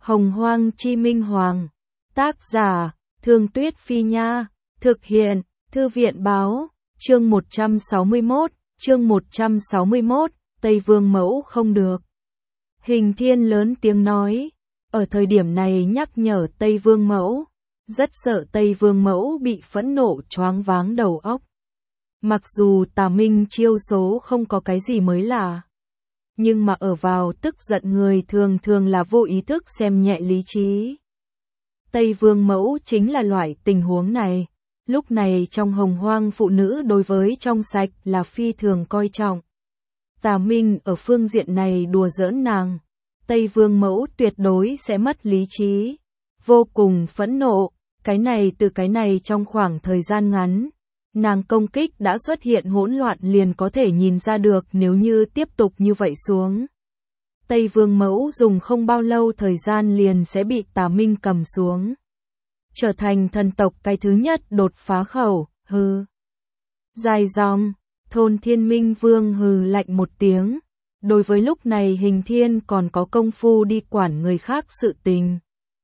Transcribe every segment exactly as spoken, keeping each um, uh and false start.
Hồng Hoang Chi Minh Hoàng. Tác giả, Thương Tuyết Phi Nha. Thực hiện, Thư viện Báo. Chương một trăm sáu mươi mốt, chương một trăm sáu mươi mốt, Tây Vương Mẫu không được. Hình Thiên lớn tiếng nói, ở thời điểm này nhắc nhở Tây Vương Mẫu, rất sợ Tây Vương Mẫu bị phẫn nộ choáng váng đầu óc. Mặc dù Tà Minh chiêu số không có cái gì mới lạ, nhưng mà ở vào tức giận người thường thường là vô ý thức xem nhẹ lý trí. Tây Vương Mẫu chính là loại tình huống này. Lúc này trong Hồng Hoang phụ nữ đối với trong sạch là phi thường coi trọng. Tà Minh ở phương diện này đùa giỡn nàng, Tây Vương Mẫu tuyệt đối sẽ mất lý trí, vô cùng phẫn nộ. Cái này từ cái này trong khoảng thời gian ngắn, nàng công kích đã xuất hiện hỗn loạn liền có thể nhìn ra được, nếu như tiếp tục như vậy xuống, Tây Vương Mẫu dùng không bao lâu thời gian liền sẽ bị Tà Minh cầm xuống, trở thành thần tộc cái thứ nhất đột phá khẩu. Hừ. Dài dòng, Thôn Thiên Minh Vương hừ lạnh một tiếng. Đối với lúc này Hình Thiên còn có công phu đi quản người khác sự tình,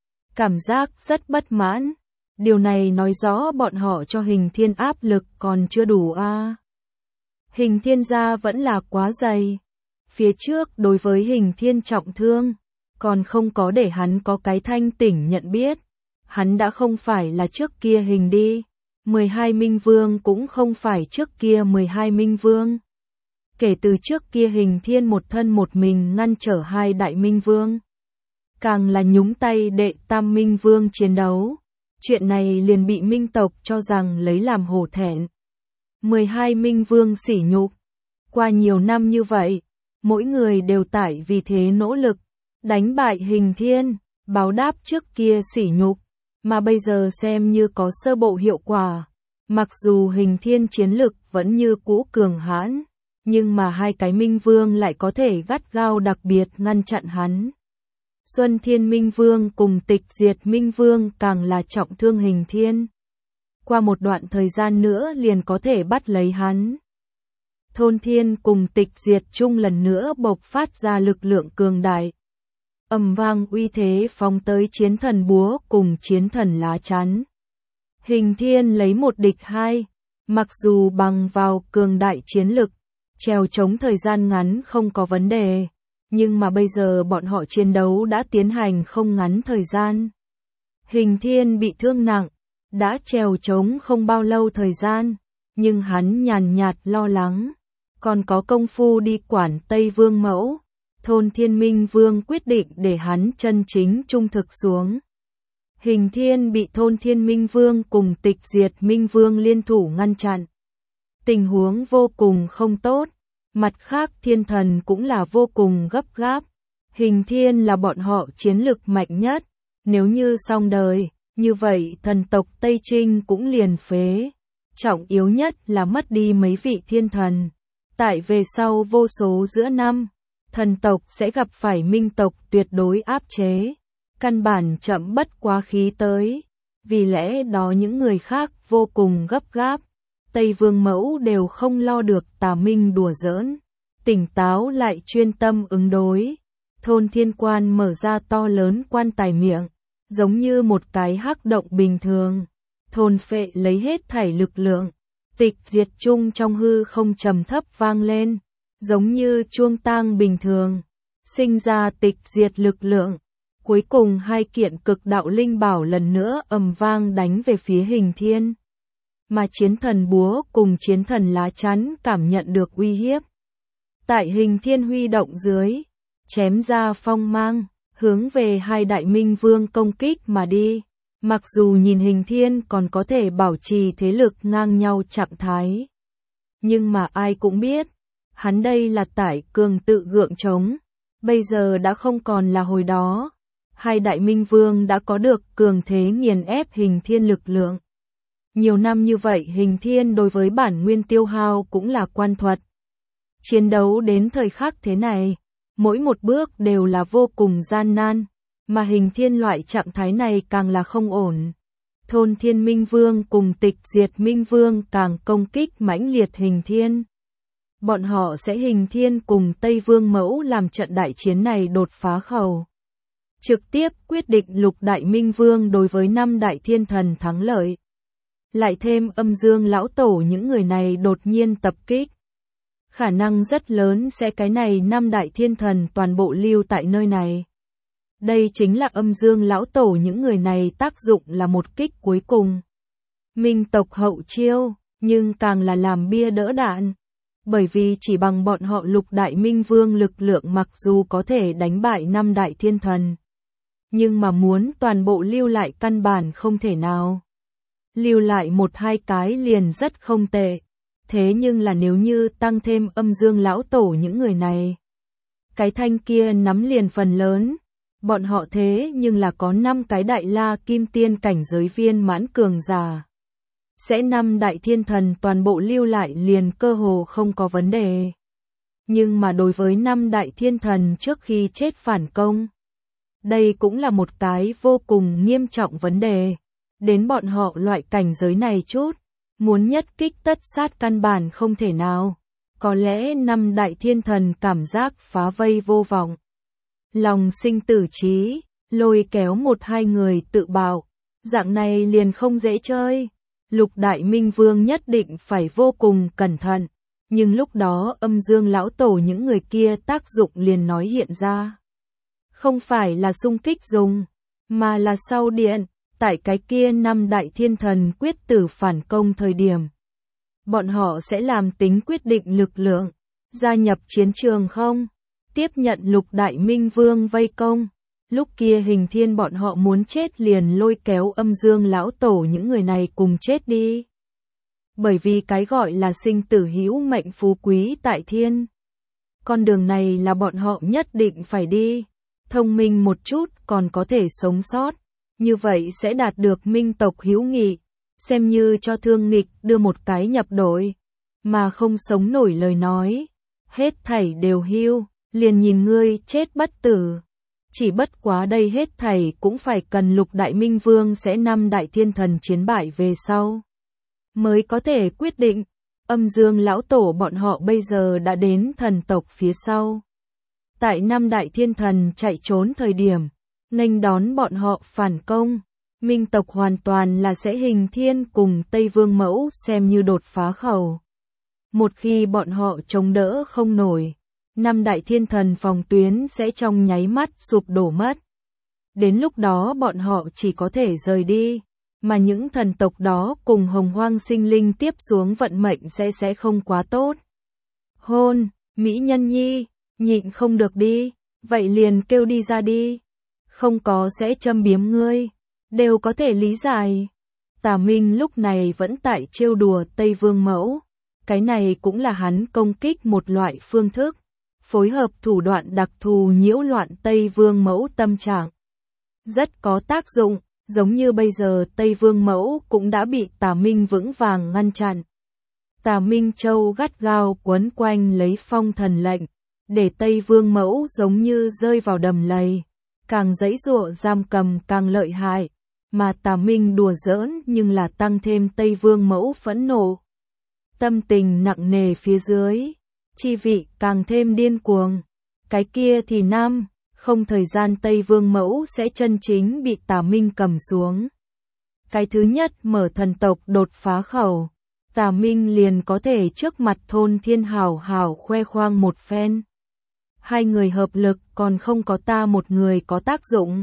cảm giác rất bất mãn. Điều này nói rõ bọn họ cho Hình Thiên áp lực còn chưa đủ a. À. Hình Thiên gia vẫn là quá dày. Phía trước đối với Hình Thiên trọng thương, còn không có để hắn có cái thanh tỉnh nhận biết. Hắn đã không phải là trước kia Hình đi. mười hai Minh Vương cũng không phải trước kia mười hai Minh Vương. Kể từ trước kia Hình Thiên một thân một mình ngăn trở hai đại Minh Vương, càng là nhúng tay đệ tam Minh Vương chiến đấu. Chuyện này liền bị Minh tộc cho rằng lấy làm hổ thẹn. mười hai Minh Vương sỉ nhục. Qua nhiều năm như vậy, mỗi người đều tại vì thế nỗ lực, đánh bại Hình Thiên, báo đáp trước kia sỉ nhục, mà bây giờ xem như có sơ bộ hiệu quả. Mặc dù Hình Thiên chiến lực vẫn như cũ cường hãn, nhưng mà hai cái Minh Vương lại có thể gắt gao đặc biệt ngăn chặn hắn. Xuân Thiên Minh Vương cùng Tịch Diệt Minh Vương càng là trọng thương Hình Thiên. Qua một đoạn thời gian nữa liền có thể bắt lấy hắn. Thôn Thiên cùng Tịch Diệt chung lần nữa bộc phát ra lực lượng cường đại. Ầm vang uy thế phóng tới Chiến Thần Búa cùng Chiến Thần Lá Chắn. Hình Thiên lấy một địch hai, mặc dù bằng vào cường đại chiến lực, trèo chống thời gian ngắn không có vấn đề. Nhưng mà bây giờ bọn họ chiến đấu đã tiến hành không ngắn thời gian. Hình Thiên bị thương nặng, đã trèo chống không bao lâu thời gian, nhưng hắn nhàn nhạt lo lắng, còn có công phu đi quản Tây Vương Mẫu. Thôn Thiên Minh Vương quyết định để hắn chân chính trung thực xuống. Hình Thiên bị Thôn Thiên Minh Vương cùng Tịch Diệt Minh Vương liên thủ ngăn chặn. Tình huống vô cùng không tốt. Mặt khác Thiên Thần cũng là vô cùng gấp gáp. Hình Thiên là bọn họ chiến lực mạnh nhất. Nếu như xong đời, như vậy thần tộc Tây Trinh cũng liền phế. Trọng yếu nhất là mất đi mấy vị thiên thần. Tại về sau vô số giữa năm, thần tộc sẽ gặp phải Minh tộc tuyệt đối áp chế. Căn bản chậm bất quá khí tới. Vì lẽ đó những người khác vô cùng gấp gáp. Tây Vương Mẫu đều không lo được Tà Minh đùa giỡn, tỉnh táo lại chuyên tâm ứng đối. Thôn Thiên Quan mở ra to lớn quan tài miệng, giống như một cái hắc động bình thường, thôn phệ lấy hết thảy lực lượng. Tịch Diệt chung trong hư không trầm thấp vang lên, giống như chuông tang bình thường, sinh ra tịch diệt lực lượng. Cuối cùng hai kiện cực đạo linh bảo lần nữa ầm vang đánh về phía Hình Thiên. Mà Chiến Thần Búa cùng Chiến Thần Lá Chắn cảm nhận được uy hiếp. Tại Hình Thiên huy động dưới, chém ra phong mang, hướng về hai đại Minh Vương công kích mà đi. Mặc dù nhìn Hình Thiên còn có thể bảo trì thế lực ngang nhau trạng thái, nhưng mà ai cũng biết, hắn đây là tại cường tự gượng chống, bây giờ đã không còn là hồi đó. Hai đại Minh Vương đã có được cường thế nghiền ép Hình Thiên lực lượng. Nhiều năm như vậy Hình Thiên đối với bản nguyên tiêu hao cũng là quan thuật. Chiến đấu đến thời khắc thế này, mỗi một bước đều là vô cùng gian nan, mà Hình Thiên loại trạng thái này càng là không ổn. Thôn Thiên Minh Vương cùng Tịch Diệt Minh Vương càng công kích mãnh liệt Hình Thiên. Bọn họ sẽ Hình Thiên cùng Tây Vương Mẫu làm trận đại chiến này đột phá khẩu. trực tiếp quyết định Lục Đại Minh Vương đối với năm đại thiên thần thắng lợi. Lại thêm âm dương lão tổ những người này đột nhiên tập kích. Khả năng rất lớn sẽ cái này năm đại thiên thần toàn bộ lưu tại nơi này. Đây chính là âm dương lão tổ những người này tác dụng là một kích cuối cùng. Minh tộc hậu chiêu, nhưng càng là làm bia đỡ đạn. Bởi vì chỉ bằng bọn họ Lục Đại Minh Vương lực lượng mặc dù có thể đánh bại năm đại thiên thần. Nhưng mà muốn toàn bộ lưu lại căn bản không thể nào. Lưu lại một hai cái liền rất không tệ. Thế nhưng là nếu như tăng thêm âm dương lão tổ những người này. Cái thanh kia nắm liền phần lớn. Bọn họ thế nhưng là có năm cái đại la kim tiên cảnh giới viên mãn cường giả. Sẽ năm đại thiên thần toàn bộ lưu lại liền cơ hồ không có vấn đề. Nhưng mà đối với năm đại thiên thần trước khi chết phản công. Đây cũng là một cái vô cùng nghiêm trọng vấn đề. Đến bọn họ loại cảnh giới này chút. Muốn nhất kích tất sát căn bản không thể nào. Có lẽ năm đại thiên thần cảm giác phá vây vô vọng. Lòng sinh tử trí, lôi kéo một hai người tự bảo. Dạng này liền không dễ chơi. Lục Đại Minh Vương nhất định phải vô cùng cẩn thận. Nhưng lúc đó âm dương lão tổ những người kia tác dụng liền nói hiện ra. Không phải là xung kích dùng, mà là sau điện. Tại cái kia năm đại thiên thần quyết tử phản công thời điểm. Bọn họ sẽ làm tính quyết định lực lượng. Gia nhập chiến trường không? Tiếp nhận Lục Đại Minh Vương vây công. Lúc kia Hình Thiên bọn họ muốn chết liền lôi kéo âm dương lão tổ những người này cùng chết đi. Bởi vì cái gọi là sinh tử hữu mệnh phú quý tại thiên. Con đường này là bọn họ nhất định phải đi. Thông minh một chút còn có thể sống sót. Như vậy sẽ đạt được minh tộc hữu nghị. Xem như cho thương nghịch đưa một cái nhập đội. Mà không sống nổi lời nói. Hết thảy đều hưu. Liền nhìn ngươi chết bất tử. Chỉ bất quá đây hết thảy cũng phải cần Lục Đại Minh Vương sẽ năm đại thiên thần chiến bại về sau. Mới có thể quyết định. Âm dương lão tổ bọn họ bây giờ đã đến thần tộc phía sau. Tại năm đại thiên thần chạy trốn thời điểm. Nghênh đón bọn họ phản công. Minh tộc hoàn toàn là sẽ Hình Thiên cùng Tây Vương Mẫu xem như đột phá khẩu. Một khi bọn họ chống đỡ không nổi. Năm đại thiên thần phòng tuyến sẽ trong nháy mắt sụp đổ mất. Đến lúc đó bọn họ chỉ có thể rời đi. Mà những thần tộc đó cùng hồng hoang sinh linh tiếp xuống vận mệnh sẽ sẽ không quá tốt. Hôn, Mỹ Nhân Nhi, nhịn không được đi. Vậy liền kêu đi ra đi. Không có sẽ châm biếm ngươi. Đều có thể lý giải. Tà Minh lúc này vẫn tại trêu đùa Tây Vương Mẫu. Cái này cũng là hắn công kích một loại phương thức. Phối hợp thủ đoạn đặc thù nhiễu loạn Tây Vương Mẫu tâm trạng. Rất có tác dụng, giống như bây giờ Tây Vương Mẫu cũng đã bị Tà Minh vững vàng ngăn chặn. Tà Minh Châu gắt gao quấn quanh lấy phong thần lệnh, để Tây Vương Mẫu giống như rơi vào đầm lầy. Càng giãy giụa giam cầm càng lợi hại, mà Tà Minh đùa giỡn nhưng là tăng thêm Tây Vương Mẫu phẫn nộ. Tâm tình nặng nề phía dưới. Chi vị càng thêm điên cuồng. Cái kia thì nam, không thời gian Tây Vương Mẫu sẽ chân chính bị Tà Minh cầm xuống. Cái thứ nhất mở thần tộc đột phá khẩu. Tà Minh liền có thể trước mặt thôn thiên hào hào khoe khoang một phen. Hai người hợp lực còn không có ta một người có tác dụng.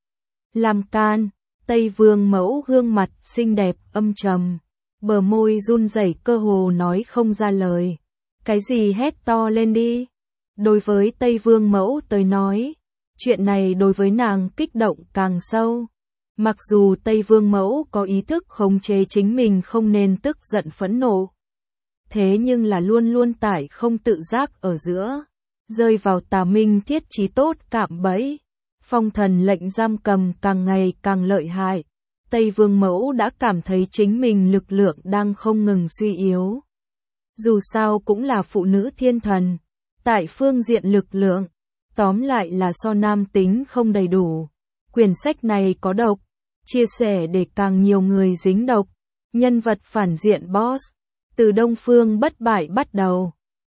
Làm can, Tây Vương Mẫu gương mặt xinh đẹp âm trầm. Bờ môi run rẩy cơ hồ nói không ra lời. Cái gì hét to lên đi. Đối với Tây Vương Mẫu tới nói, chuyện này đối với nàng kích động càng sâu. Mặc dù Tây Vương Mẫu có ý thức khống chế chính mình không nên tức giận phẫn nộ. Thế nhưng là luôn luôn tải không tự giác ở giữa. Rơi vào Tà Minh thiết trí tốt cạm bẫy. Phong thần lệnh giam cầm càng ngày càng lợi hại. Tây Vương Mẫu đã cảm thấy chính mình lực lượng đang không ngừng suy yếu. Dù sao cũng là phụ nữ thiên thần. Tại phương diện lực lượng, tóm lại là so nam tính không đầy đủ. Quyển sách này có độc, chia sẻ để càng nhiều người dính độc. Nhân vật phản diện boss, từ Đông Phương bất bại bắt đầu.